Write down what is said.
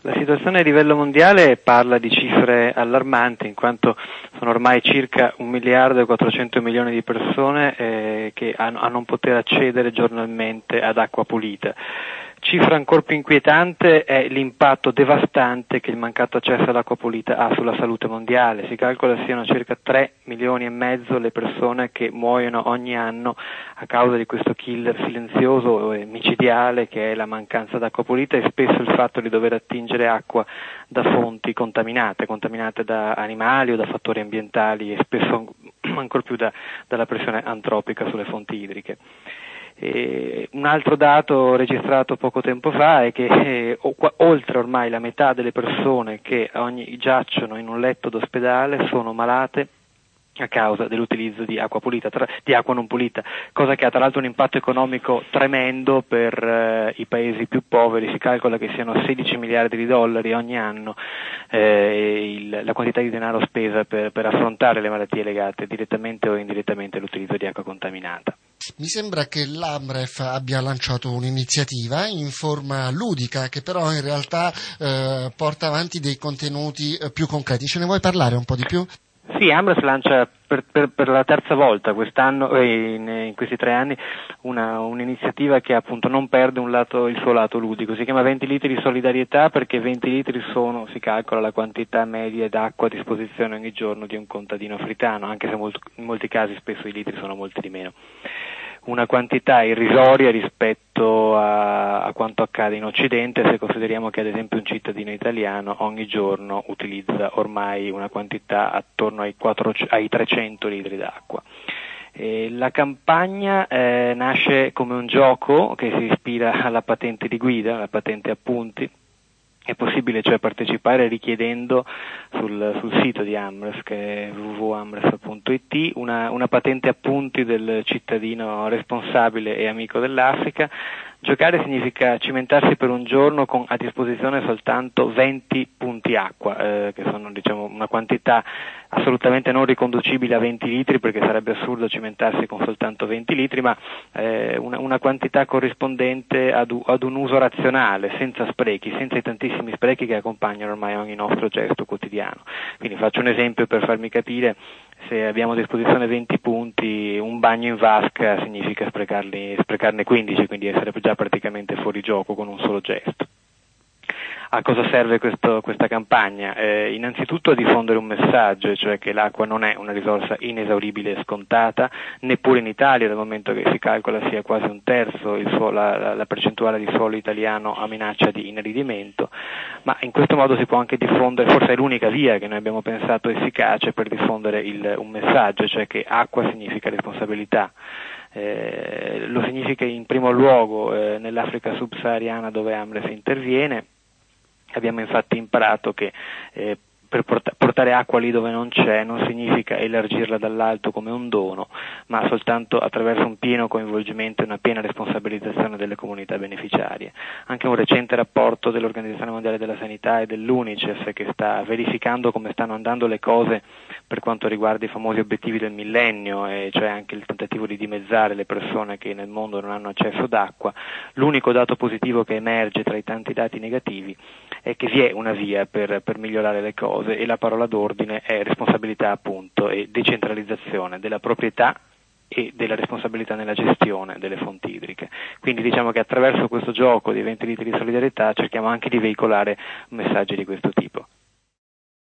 La situazione a livello mondiale parla di cifre allarmanti, in quanto sono ormai circa 1 miliardo e 400 milioni di persone che a non poter accedere giornalmente ad acqua pulita. Cifra ancora più inquietante è l'impatto devastante che il mancato accesso all'acqua pulita ha sulla salute mondiale. Si calcola siano circa 3 milioni e mezzo le persone che muoiono ogni anno a causa di questo killer silenzioso e micidiale che è la mancanza d'acqua pulita e spesso il fatto di dover attingere acqua da fonti contaminate da animali o da fattori ambientali e spesso ancor più dalla pressione antropica sulle fonti idriche. Un altro dato registrato poco tempo fa è che oltre ormai la metà delle persone che giacciono in un letto d'ospedale sono malate a causa dell'utilizzo di acqua pulita, di acqua non pulita, cosa che ha tra l'altro un impatto economico tremendo per i paesi più poveri. Si calcola che siano 16 miliardi di dollari ogni anno la quantità di denaro spesa per affrontare le malattie legate direttamente o indirettamente all'utilizzo di acqua contaminata. Mi sembra che l'AMREF abbia lanciato un'iniziativa in forma ludica che però in realtà porta avanti dei contenuti più concreti. Ce ne vuoi parlare un po' di più? Sì, AMREF lancia per la terza volta quest'anno, in questi 3 anni, un'iniziativa che appunto non perde il suo lato ludico. Si chiama 20 litri di solidarietà perché 20 litri si calcola la quantità media d'acqua a disposizione ogni giorno di un contadino africano, anche se in molti casi spesso i litri sono molti di meno. Una quantità irrisoria rispetto a quanto accade in Occidente, se consideriamo che ad esempio un cittadino italiano ogni giorno utilizza ormai una quantità attorno ai 300 litri d'acqua. La campagna nasce come un gioco che si ispira alla patente di guida, alla patente appunti. È possibile cioè partecipare richiedendo sul sito di AMREF, che è www.amref.it, una patente appunti del cittadino responsabile e amico dell'Africa. Giocare significa cimentarsi per un giorno con a disposizione soltanto 20 punti acqua, che sono una quantità assolutamente non riconducibile a 20 litri perché sarebbe assurdo cimentarsi con soltanto 20 litri, ma una quantità corrispondente ad un uso razionale, senza sprechi, senza i tantissimi sprechi che accompagnano ormai ogni nostro gesto quotidiano. Quindi faccio un esempio per farmi capire: se abbiamo a disposizione 20 punti, un bagno in vasca significa sprecarne 15, quindi essere già praticamente fuori gioco con un solo gesto. A cosa serve questa campagna? Innanzitutto a diffondere un messaggio, cioè che l'acqua non è una risorsa inesauribile e scontata, neppure in Italia, dal momento che si calcola sia quasi un terzo la percentuale di suolo italiano a minaccia di inaridimento, ma in questo modo si può anche diffondere, forse è l'unica via che noi abbiamo pensato efficace per diffondere un messaggio, cioè che acqua significa responsabilità. Lo significa in primo luogo nell'Africa subsahariana dove AMREF interviene. Abbiamo infatti imparato che per portare acqua lì dove non c'è non significa elargirla dall'alto come un dono, ma soltanto attraverso un pieno coinvolgimento e una piena responsabilizzazione delle comunità beneficiarie. Anche un recente rapporto dell'Organizzazione Mondiale della Sanità e dell'UNICEF, che sta verificando come stanno andando le cose per quanto riguarda i famosi obiettivi del millennio, e cioè anche il tentativo di dimezzare le persone che nel mondo non hanno accesso d'acqua, l'unico dato positivo che emerge tra i tanti dati negativi è che vi è una via per migliorare le cose, e la parola d'ordine è responsabilità appunto e decentralizzazione della proprietà e della responsabilità nella gestione delle fonti idriche. Quindi diciamo che attraverso questo gioco di 20 litri di solidarietà cerchiamo anche di veicolare messaggi di questo tipo.